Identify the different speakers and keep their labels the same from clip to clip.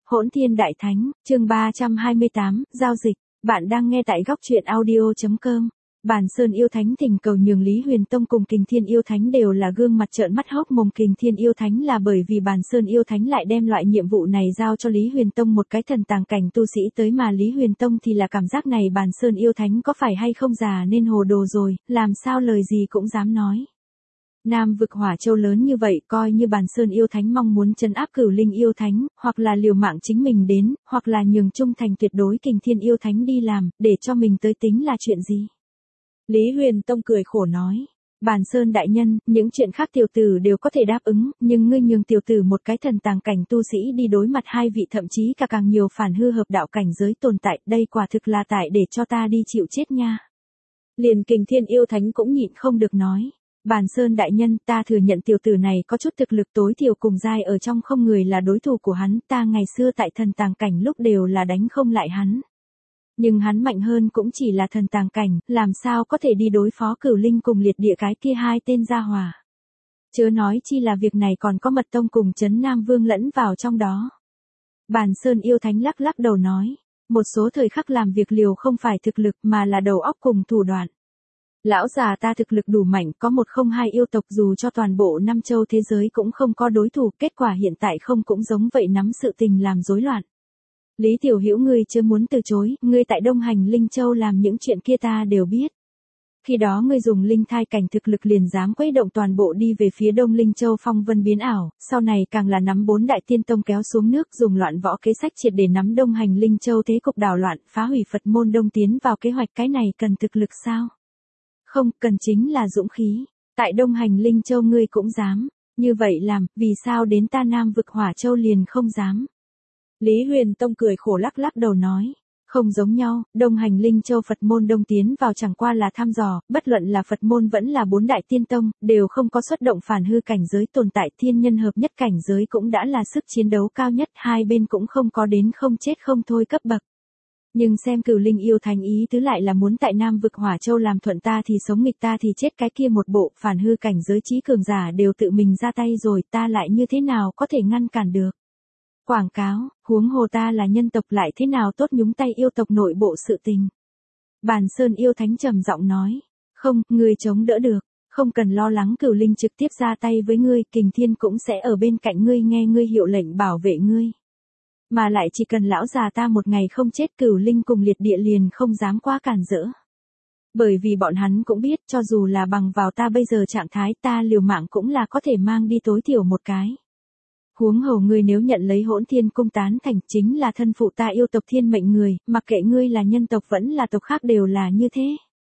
Speaker 1: Hỗn Thiên Đại Thánh, chương 328, Giao dịch. Bạn đang nghe tại góc truyện audio.com. Bản Sơn Yêu Thánh thỉnh cầu nhường Lý Huyền Tông cùng Kình Thiên Yêu Thánh đều là gương mặt trợn mắt hốc mồm. Kình Thiên Yêu Thánh là bởi vì Bản Sơn Yêu Thánh lại đem loại nhiệm vụ này giao cho Lý Huyền Tông một cái thần tàng cảnh tu sĩ tới, mà Lý Huyền Tông thì là cảm giác này Bản Sơn Yêu Thánh có phải hay không già nên hồ đồ rồi, làm sao lời gì cũng dám nói. Nam vực Hỏa Châu lớn như vậy, coi như Bản Sơn Yêu Thánh mong muốn trấn áp Cửu Linh Yêu Thánh, hoặc là liều mạng chính mình đến, hoặc là nhường trung thành tuyệt đối Kình Thiên Yêu Thánh đi làm, để cho mình tới tính là chuyện gì. Lý Huyền Tông cười khổ nói, Bản Sơn đại nhân, những chuyện khác tiểu tử đều có thể đáp ứng, nhưng ngươi nhường tiểu tử một cái thần tàng cảnh tu sĩ đi đối mặt hai vị thậm chí cả càng nhiều phản hư hợp đạo cảnh giới tồn tại, đây quả thực là tại để cho ta đi chịu chết nha. Liền Kình Thiên Yêu Thánh cũng nhịn không được nói. Bản Sơn đại nhân, ta thừa nhận tiểu tử này có chút thực lực, tối thiểu cùng giai ở trong không người là đối thủ của hắn, ta ngày xưa tại thần tàng cảnh lúc đều là đánh không lại hắn. Nhưng hắn mạnh hơn cũng chỉ là thần tàng cảnh, làm sao có thể đi đối phó Cửu Linh cùng Liệt Địa cái kia hai tên gia hỏa. Chớ nói chi là việc này còn có Mật Tông cùng Trấn Nam Vương lẫn vào trong đó. Bản Sơn Yêu Thánh lắc lắc đầu nói, một số thời khắc làm việc liều không phải thực lực mà là đầu óc cùng thủ đoạn. Lão già ta thực lực đủ mạnh, có 102 yêu tộc, dù cho toàn bộ Nam Châu thế giới cũng không có đối thủ, kết quả hiện tại không cũng giống vậy, nắm sự tình làm rối loạn. Lý Tiểu Hữu ngươi chưa muốn từ chối, ngươi tại Đông Hành Linh Châu làm những chuyện kia ta đều biết. Khi đó ngươi dùng linh thai cảnh thực lực liền dám quấy động toàn bộ đi về phía Đông Linh Châu phong vân biến ảo, sau này càng là nắm 4 đại tiên tông kéo xuống nước, dùng loạn võ kế sách triệt để nắm Đông Hành Linh Châu thế cục đảo loạn, phá hủy Phật môn Đông tiến vào kế hoạch, cái này cần thực lực sao? Không, cần chính là dũng khí. Tại Đông Hành Linh Châu ngươi cũng dám, như vậy làm, vì sao đến ta Nam vực Hỏa Châu liền không dám? Lý Huyền Tông cười khổ lắc lắc đầu nói, không giống nhau, Đông Hành Linh Châu Phật môn Đông tiến vào chẳng qua là thăm dò, bất luận là Phật môn vẫn là 4 đại tiên tông, đều không có xuất động phản hư cảnh giới tồn tại, thiên nhân hợp nhất cảnh giới cũng đã là sức chiến đấu cao nhất, hai bên cũng không có đến không chết không thôi cấp bậc. Nhưng xem Cửu Linh Yêu Thánh ý tứ lại là muốn tại Nam vực Hỏa Châu làm thuận ta thì sống nghịch ta thì chết, cái kia một bộ phản hư cảnh giới trí cường giả đều tự mình ra tay rồi, ta lại như thế nào có thể ngăn cản được. Quảng cáo, huống hồ ta là nhân tộc lại thế nào tốt nhúng tay yêu tộc nội bộ sự tình. Bản Sơn Yêu Thánh trầm giọng nói, không, ngươi chống đỡ được, không cần lo lắng, Cửu Linh trực tiếp ra tay với ngươi, Kình Thiên cũng sẽ ở bên cạnh ngươi nghe ngươi hiệu lệnh bảo vệ ngươi. Mà lại chỉ cần lão già ta một ngày không chết, Cửu Linh cùng Liệt Địa liền không dám quá cản rỡ. Bởi vì bọn hắn cũng biết cho dù là bằng vào ta bây giờ trạng thái, ta liều mạng cũng là có thể mang đi tối thiểu một cái. Huống hồ ngươi nếu nhận lấy Hỗn Thiên Cung tán thành, chính là thân phụ ta yêu tộc thiên mệnh người, mặc kệ ngươi là nhân tộc vẫn là tộc khác đều là như thế.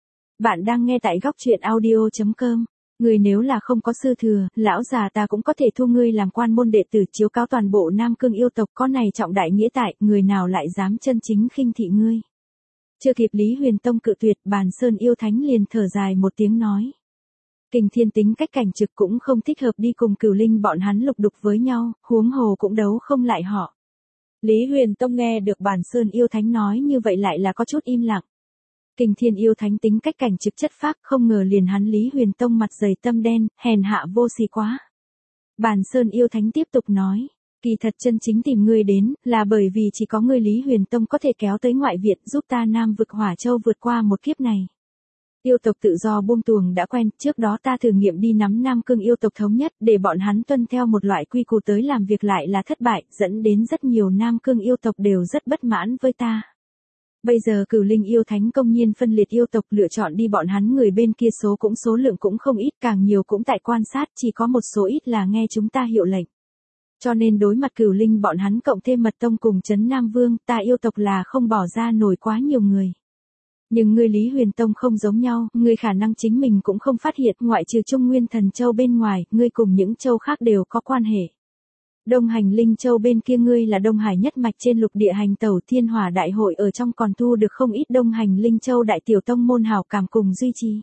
Speaker 1: Bạn đang nghe tại góc truyện audio.com. Ngươi nếu là không có sư thừa, lão già ta cũng có thể thu ngươi làm quan môn đệ tử, chiếu cáo toàn bộ Nam Cương yêu tộc, có này trọng đại nghĩa tại, người nào lại dám chân chính khinh thị ngươi. Chưa kịp Lý Huyền Tông cự tuyệt, Bản Sơn Yêu Thánh liền thở dài một tiếng nói. Kình Thiên tính cách cảnh trực cũng không thích hợp đi cùng Cửu Linh bọn hắn lục đục với nhau, huống hồ cũng đấu không lại họ. Lý Huyền Tông nghe được Bản Sơn Yêu Thánh nói như vậy lại là có chút im lặng. Kình Thiên Yêu Thánh tính cách cảnh trực chất phác, không ngờ liền hắn Lý Huyền Tông mặt dày tâm đen, hèn hạ vô sỉ quá. Bản Sơn Yêu Thánh tiếp tục nói, kỳ thật chân chính tìm ngươi đến, là bởi vì chỉ có ngươi Lý Huyền Tông có thể kéo tới ngoại viện, giúp ta Nam vực Hỏa Châu vượt qua một kiếp này. Yêu tộc tự do buông tuồng đã quen, trước đó ta thử nghiệm đi nắm Nam Cương yêu tộc thống nhất, để bọn hắn tuân theo một loại quy củ tới làm việc lại là thất bại, dẫn đến rất nhiều Nam Cương yêu tộc đều rất bất mãn với ta. Bây giờ Cửu Linh Yêu Thánh công nhiên phân liệt yêu tộc, lựa chọn đi bọn hắn người bên kia, số lượng cũng không ít, càng nhiều cũng tại quan sát, chỉ có một số ít là nghe chúng ta hiệu lệnh. Cho nên đối mặt Cửu Linh bọn hắn cộng thêm Mật Tông cùng Trấn Nam Vương, ta yêu tộc là không bỏ ra nổi quá nhiều người. Nhưng ngươi Lý Huyền Tông không giống nhau, ngươi khả năng chính mình cũng không phát hiện, ngoại trừ Trung Nguyên Thần Châu bên ngoài, ngươi cùng những châu khác đều có quan hệ. Đông Hành Linh Châu bên kia ngươi là Đông Hải nhất mạch trên lục địa hành tẩu, Thiên Hỏa Đại Hội ở trong còn thu được không ít Đông Hành Linh Châu đại tiểu tông môn hảo cảm cùng duy trì.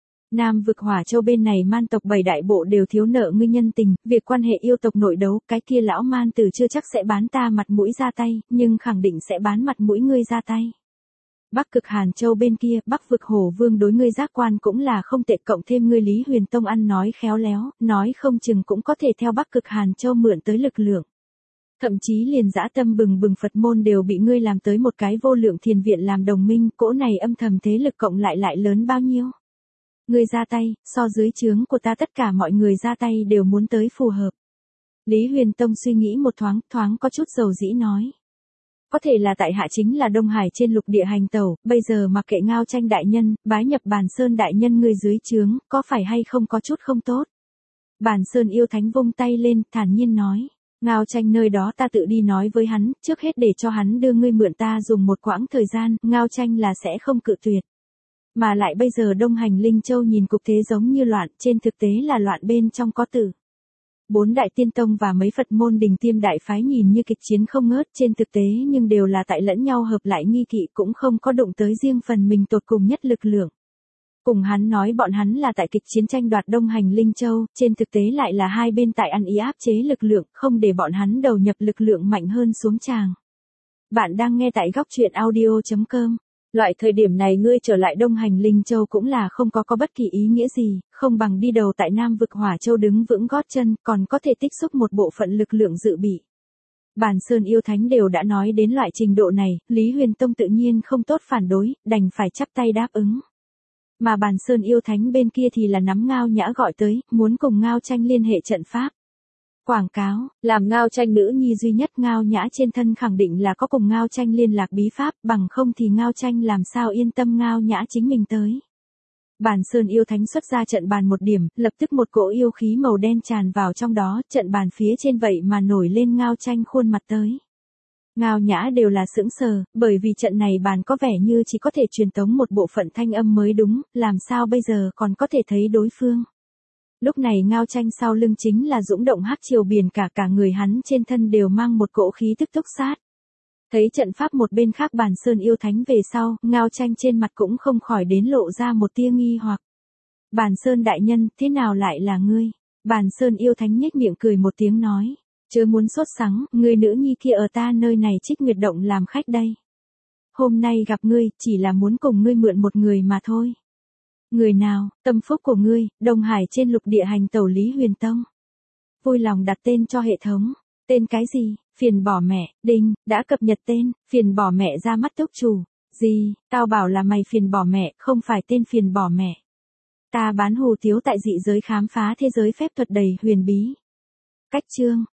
Speaker 1: Nam vực Hỏa Châu bên này man tộc 7 đại bộ đều thiếu nợ ngươi nhân tình, việc quan hệ yêu tộc nội đấu, cái kia lão man tử chưa chắc sẽ bán ta mặt mũi ra tay, nhưng khẳng định sẽ bán mặt mũi ngươi ra tay. Bắc Cực Hàn Châu bên kia, Bắc vực Hổ Vương đối ngươi giác quan cũng là không tệ, cộng thêm ngươi Lý Huyền Tông ăn nói khéo léo, nói không chừng cũng có thể theo Bắc Cực Hàn Châu mượn tới lực lượng. Thậm chí liền dã tâm bừng bừng Phật môn đều bị ngươi làm tới một cái vô lượng thiền viện làm đồng minh, cỗ này âm thầm thế lực cộng lại lớn bao nhiêu. Ngươi ra tay, so dưới trướng của ta tất cả mọi người ra tay đều muốn tới phù hợp. Lý Huyền Tông suy nghĩ một thoáng có chút dầu dĩ nói. Có thể là tại hạ chính là Đông Hải trên lục địa hành tẩu, bây giờ mặc kệ Ngao Tranh đại nhân, bái nhập Bàn Sơn đại nhân ngươi dưới trướng, có phải hay không có chút không tốt. Bàn Sơn yêu thánh vung tay lên, thản nhiên nói. Ngao Tranh nơi đó ta tự đi nói với hắn, trước hết để cho hắn đưa ngươi mượn ta dùng một quãng thời gian, Ngao Tranh là sẽ không cự tuyệt. Mà lại bây giờ Đông Hành Linh Châu nhìn cục thế giống như loạn, trên thực tế là loạn bên trong có tử. 4 đại tiên tông và mấy Phật môn đình tiêm đại phái nhìn như kịch chiến không ngớt trên thực tế nhưng đều là tại lẫn nhau hợp lại nghi kỵ cũng không có đụng tới riêng phần mình tột cùng nhất lực lượng. Cùng hắn nói bọn hắn là tại kịch chiến tranh đoạt Đông Hành Linh Châu, trên thực tế lại là hai bên tại ăn ý áp chế lực lượng, không để bọn hắn đầu nhập lực lượng mạnh hơn xuống tràng. Bạn đang nghe tại góc truyện audio.com. Loại thời điểm này ngươi trở lại Đông Hành Linh Châu cũng là không có bất kỳ ý nghĩa gì, không bằng đi đầu tại Nam vực Hỏa Châu đứng vững gót chân, còn có thể tích xúc một bộ phận lực lượng dự bị. Bàn Sơn yêu thánh đều đã nói đến loại trình độ này, Lý Huyền Tông tự nhiên không tốt phản đối, đành phải chắp tay đáp ứng. Mà Bàn Sơn yêu thánh bên kia thì là nắm Ngao Nhã gọi tới, muốn cùng Ngao Tranh liên hệ trận pháp. Quảng cáo, làm Ngao Tranh nữ nhi duy nhất Ngao Nhã trên thân khẳng định là có cùng Ngao Tranh liên lạc bí pháp, bằng không thì Ngao Tranh làm sao yên tâm Ngao Nhã chính mình tới. Bàn Sơn yêu thánh xuất ra trận bàn một điểm, lập tức một cỗ yêu khí màu đen tràn vào trong đó, trận bàn phía trên vậy mà nổi lên Ngao Tranh khuôn mặt tới. Ngao Nhã đều là sững sờ, bởi vì trận này bàn có vẻ như chỉ có thể truyền tống một bộ phận thanh âm mới đúng, làm sao bây giờ còn có thể thấy đối phương. Lúc này Ngao Tranh sau lưng chính là dũng động hắc triều biển cả người hắn trên thân đều mang một cỗ khí tức túc sát. Thấy trận pháp một bên khác Bàn Sơn yêu thánh về sau, Ngao Tranh trên mặt cũng không khỏi đến lộ ra một tia nghi hoặc. Bàn Sơn đại nhân, thế nào lại là ngươi? Bàn Sơn yêu thánh nhếch miệng cười một tiếng nói. Chớ muốn sốt sắng, người nữ nhi kia ở ta nơi này Trích Nguyệt Động làm khách đây. Hôm nay gặp ngươi, chỉ là muốn cùng ngươi mượn một người mà thôi. Người nào, tâm phúc của ngươi, Đông Hải trên lục địa hành tẩu Lý Huyền Tông. Vui lòng đặt tên cho hệ thống. Tên cái gì? Phiền bỏ mẹ, đinh, đã cập nhật tên, phiền bỏ mẹ ra mắt túc chủ. Gì, tao bảo là mày phiền bỏ mẹ, không phải tên phiền bỏ mẹ. Ta bán hù tiếu tại dị giới khám phá thế giới phép thuật đầy huyền bí. Cách chương.